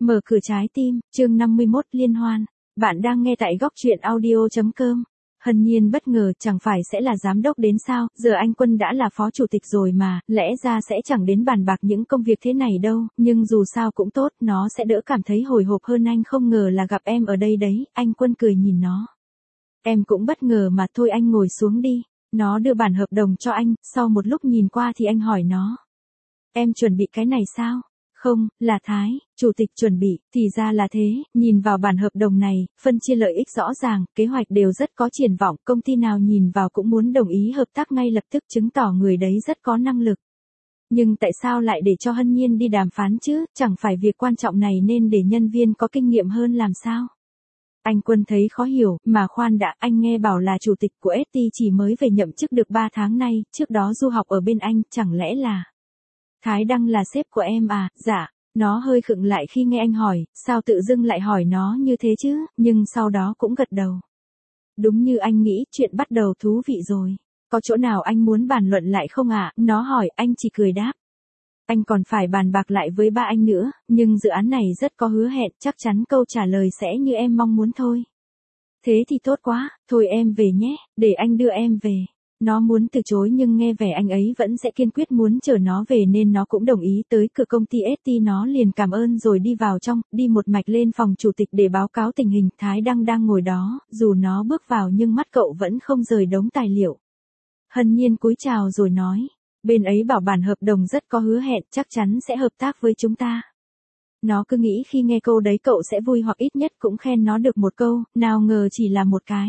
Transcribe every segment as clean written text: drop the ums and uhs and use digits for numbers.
Mở cửa trái tim, chương 51 liên hoan. Bạn đang nghe tại góc truyện audio.com. Hân Nhiên bất ngờ, chẳng phải sẽ là giám đốc đến sao, giờ anh Quân đã là phó chủ tịch rồi mà, lẽ ra sẽ chẳng đến bàn bạc những công việc thế này đâu, nhưng dù sao cũng tốt, nó sẽ đỡ cảm thấy hồi hộp hơn. Anh không ngờ là gặp em ở đây đấy, anh Quân cười nhìn nó. Em cũng bất ngờ mà, thôi anh ngồi xuống đi. Nó đưa bản hợp đồng cho anh, sau một lúc nhìn qua thì anh hỏi nó. Em chuẩn bị cái này sao? Không, là Thái, chủ tịch chuẩn bị, thì ra là thế, nhìn vào bản hợp đồng này, phân chia lợi ích rõ ràng, kế hoạch đều rất có triển vọng, công ty nào nhìn vào cũng muốn đồng ý hợp tác ngay lập tức, chứng tỏ người đấy rất có năng lực. Nhưng tại sao lại để cho Hân Nhiên đi đàm phán chứ, chẳng phải việc quan trọng này nên để nhân viên có kinh nghiệm hơn làm sao? Anh Quân thấy khó hiểu, mà khoan đã, anh nghe bảo là chủ tịch của ST chỉ mới về nhậm chức được 3 tháng nay, trước đó du học ở bên Anh, chẳng lẽ là... Thái Đăng là sếp của em à? Dạ. Nó hơi khựng lại khi nghe anh hỏi, sao tự dưng lại hỏi nó như thế chứ, nhưng sau đó cũng gật đầu. Đúng như anh nghĩ, chuyện bắt đầu thú vị rồi. Có chỗ nào anh muốn bàn luận lại không ạ? Nó hỏi, anh chỉ cười đáp. Anh còn phải bàn bạc lại với ba anh nữa, nhưng dự án này rất có hứa hẹn, chắc chắn câu trả lời sẽ như em mong muốn thôi. Thế thì tốt quá, thôi em về nhé, để anh đưa em về. Nó muốn từ chối nhưng nghe vẻ anh ấy vẫn sẽ kiên quyết muốn chở nó về nên nó cũng đồng ý. Tới cửa công ty ST nó liền cảm ơn rồi đi vào trong, đi một mạch lên phòng chủ tịch để báo cáo tình hình. Thái Đăng đang ngồi đó, dù nó bước vào nhưng mắt cậu vẫn không rời đống tài liệu. Hân Nhiên cúi chào rồi nói, bên ấy bảo bản hợp đồng rất có hứa hẹn, chắc chắn sẽ hợp tác với chúng ta. Nó cứ nghĩ khi nghe câu đấy cậu sẽ vui hoặc ít nhất cũng khen nó được một câu, nào ngờ chỉ là một cái.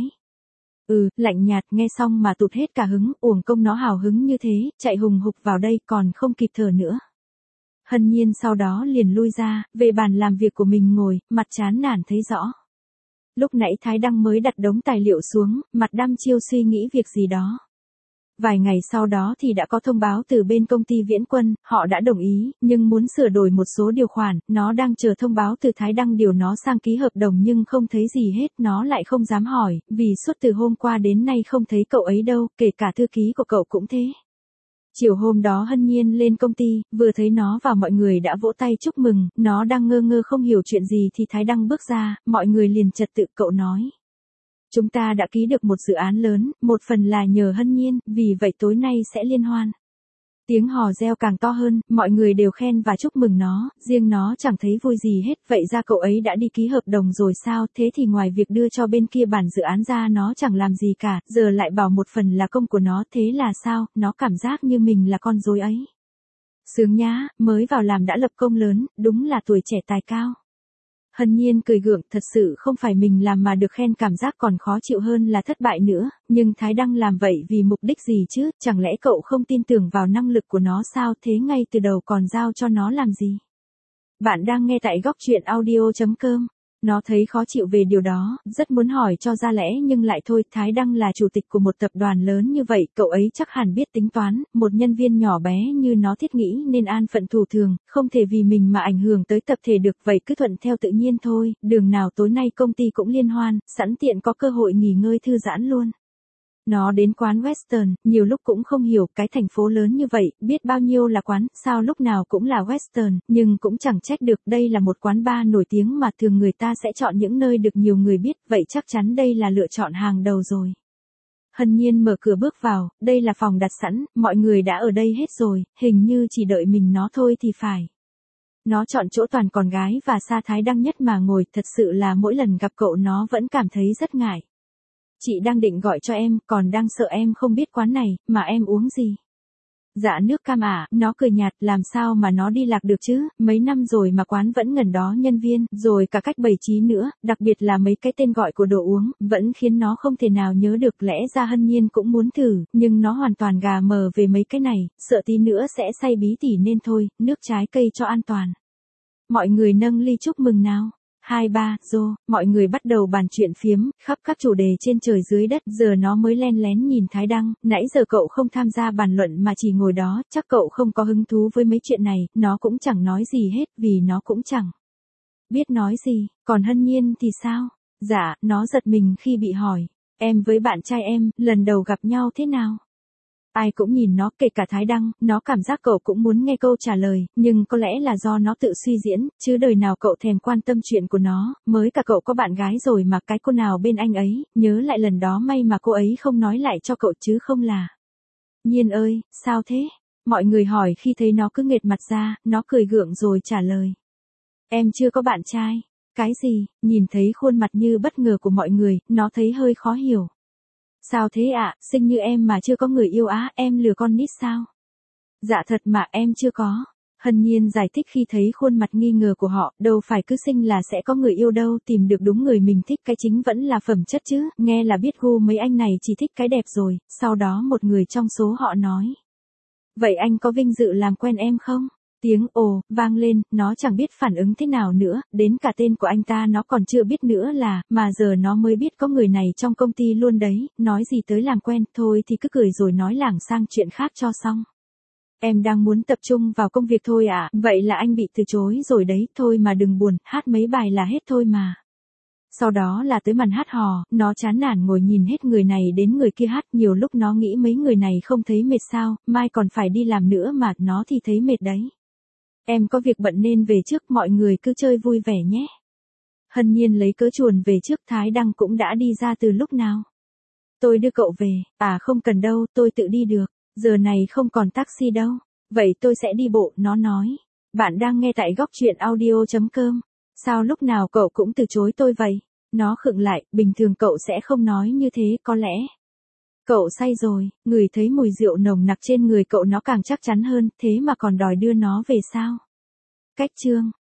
Lạnh nhạt, nghe xong mà tụt hết cả hứng, uổng công nó hào hứng như thế, chạy hùng hục vào đây còn không kịp thở nữa. Hân Nhiên sau đó liền lui ra, về bàn làm việc của mình ngồi, mặt chán nản thấy rõ. Lúc nãy Thái Đăng mới đặt đống tài liệu xuống, mặt đăm chiêu suy nghĩ việc gì đó. Vài ngày sau đó thì đã có thông báo từ bên công ty Viễn Quân, họ đã đồng ý, nhưng muốn sửa đổi một số điều khoản, nó đang chờ thông báo từ Thái Đăng điều nó sang ký hợp đồng nhưng không thấy gì hết, nó lại không dám hỏi, vì suốt từ hôm qua đến nay không thấy cậu ấy đâu, kể cả thư ký của cậu cũng thế. Chiều hôm đó Hân Nhiên lên công ty, vừa thấy nó và mọi người đã vỗ tay chúc mừng, nó đang ngơ ngơ không hiểu chuyện gì thì Thái Đăng bước ra, mọi người liền trật tự. Cậu nói. Chúng ta đã ký được một dự án lớn, một phần là nhờ Hân Nhiên, vì vậy tối nay sẽ liên hoan. Tiếng hò reo càng to hơn, mọi người đều khen và chúc mừng nó, riêng nó chẳng thấy vui gì hết. Vậy ra cậu ấy đã đi ký hợp đồng rồi sao? Thế thì ngoài việc đưa cho bên kia bản dự án ra nó chẳng làm gì cả, giờ lại bảo một phần là công của nó, thế là sao? Nó cảm giác như mình là con rối ấy. Sướng nhá, mới vào làm đã lập công lớn, đúng là tuổi trẻ tài cao. Hân Nhiên cười gượng, thật sự không phải mình làm mà được khen cảm giác còn khó chịu hơn là thất bại nữa, nhưng Thái Đăng làm vậy vì mục đích gì chứ, chẳng lẽ cậu không tin tưởng vào năng lực của nó sao, thế ngay từ đầu còn giao cho nó làm gì? Bạn đang nghe tại góc truyện audio.com. Nó thấy khó chịu về điều đó, rất muốn hỏi cho ra lẽ nhưng lại thôi. Thái Đăng là chủ tịch của một tập đoàn lớn như vậy, cậu ấy chắc hẳn biết tính toán, một nhân viên nhỏ bé như nó thiết nghĩ nên an phận thủ thường, không thể vì mình mà ảnh hưởng tới tập thể được, vậy cứ thuận theo tự nhiên thôi, đường nào tối nay công ty cũng liên hoan, sẵn tiện có cơ hội nghỉ ngơi thư giãn luôn. Nó đến quán Western, nhiều lúc cũng không hiểu, cái thành phố lớn như vậy, biết bao nhiêu là quán, sao lúc nào cũng là Western, nhưng cũng chẳng trách được, đây là một quán bar nổi tiếng mà thường người ta sẽ chọn những nơi được nhiều người biết, vậy chắc chắn đây là lựa chọn hàng đầu rồi. Hân Nhiên mở cửa bước vào, đây là phòng đặt sẵn, mọi người đã ở đây hết rồi, hình như chỉ đợi mình nó thôi thì phải. Nó chọn chỗ toàn con gái và xa Thái Đăng nhất mà ngồi, thật sự là mỗi lần gặp cậu nó vẫn cảm thấy rất ngại. Chị đang định gọi cho em, còn đang sợ em không biết quán này, mà em uống gì? Dạ nước cam à, nó cười nhạt, làm sao mà nó đi lạc được chứ, mấy năm rồi mà quán vẫn ngần đó nhân viên, rồi cả cách bày trí nữa, đặc biệt là mấy cái tên gọi của đồ uống, vẫn khiến nó không thể nào nhớ được. Lẽ ra Hân Nhiên cũng muốn thử, nhưng nó hoàn toàn gà mờ về mấy cái này, sợ tí nữa sẽ say bí tỉ nên thôi, nước trái cây cho an toàn. Mọi người nâng ly chúc mừng nào. 2, 3, mọi người bắt đầu bàn chuyện phiếm, khắp các chủ đề trên trời dưới đất, giờ nó mới len lén nhìn Thái Đăng, nãy giờ cậu không tham gia bàn luận mà chỉ ngồi đó, chắc cậu không có hứng thú với mấy chuyện này, nó cũng chẳng nói gì hết, vì nó cũng chẳng biết nói gì, còn Hân Nhiên thì sao? Dạ, nó giật mình khi bị hỏi, em với bạn trai em, lần đầu gặp nhau thế nào? Ai cũng nhìn nó, kể cả Thái Đăng, nó cảm giác cậu cũng muốn nghe câu trả lời, nhưng có lẽ là do nó tự suy diễn, chứ đời nào cậu thèm quan tâm chuyện của nó, mới cả cậu có bạn gái rồi mà cái cô nào bên anh ấy, nhớ lại lần đó may mà cô ấy không nói lại cho cậu chứ không là. Nhiên ơi, sao thế? Mọi người hỏi khi thấy nó cứ nghệt mặt ra, nó cười gượng rồi trả lời. Em chưa có bạn trai. Cái gì? Nhìn thấy khuôn mặt như bất ngờ của mọi người, nó thấy hơi khó hiểu. Sao thế ạ, xinh như em mà chưa có người yêu á, em lừa con nít sao? Dạ thật mà em chưa có. Hân Nhiên giải thích khi thấy khuôn mặt nghi ngờ của họ, đâu phải cứ xinh là sẽ có người yêu đâu, tìm được đúng người mình thích cái chính vẫn là phẩm chất chứ, nghe là biết gu mấy anh này chỉ thích cái đẹp rồi, sau đó một người trong số họ nói. Vậy anh có vinh dự làm quen em không? Tiếng ồ, vang lên, nó chẳng biết phản ứng thế nào nữa, đến cả tên của anh ta nó còn chưa biết nữa là, mà giờ nó mới biết có người này trong công ty luôn đấy, nói gì tới làm quen, thôi thì cứ cười rồi nói lảng sang chuyện khác cho xong. Em đang muốn tập trung vào công việc thôi ạ, vậy là anh bị từ chối rồi đấy, thôi mà đừng buồn, hát mấy bài là hết thôi mà. Sau đó là tới màn hát hò, nó chán nản ngồi nhìn hết người này đến người kia hát, nhiều lúc nó nghĩ mấy người này không thấy mệt sao, mai còn phải đi làm nữa mà, nó thì thấy mệt đấy. Em có việc bận nên về trước, mọi người cứ chơi vui vẻ nhé. Hân Nhiên lấy cớ chuồn về trước, Thái Đăng cũng đã đi ra từ lúc nào. Tôi đưa cậu về, à không cần đâu, tôi tự đi được, giờ này không còn taxi đâu, vậy tôi sẽ đi bộ, nó nói. Bạn đang nghe tại góc truyện audio.com. Sao lúc nào cậu cũng từ chối tôi vậy? Nó khựng lại, bình thường cậu sẽ không nói như thế, có lẽ. Cậu say rồi, ngửi thấy mùi rượu nồng nặc trên người cậu nó càng chắc chắn hơn, thế mà còn đòi đưa nó về sao? Cách chương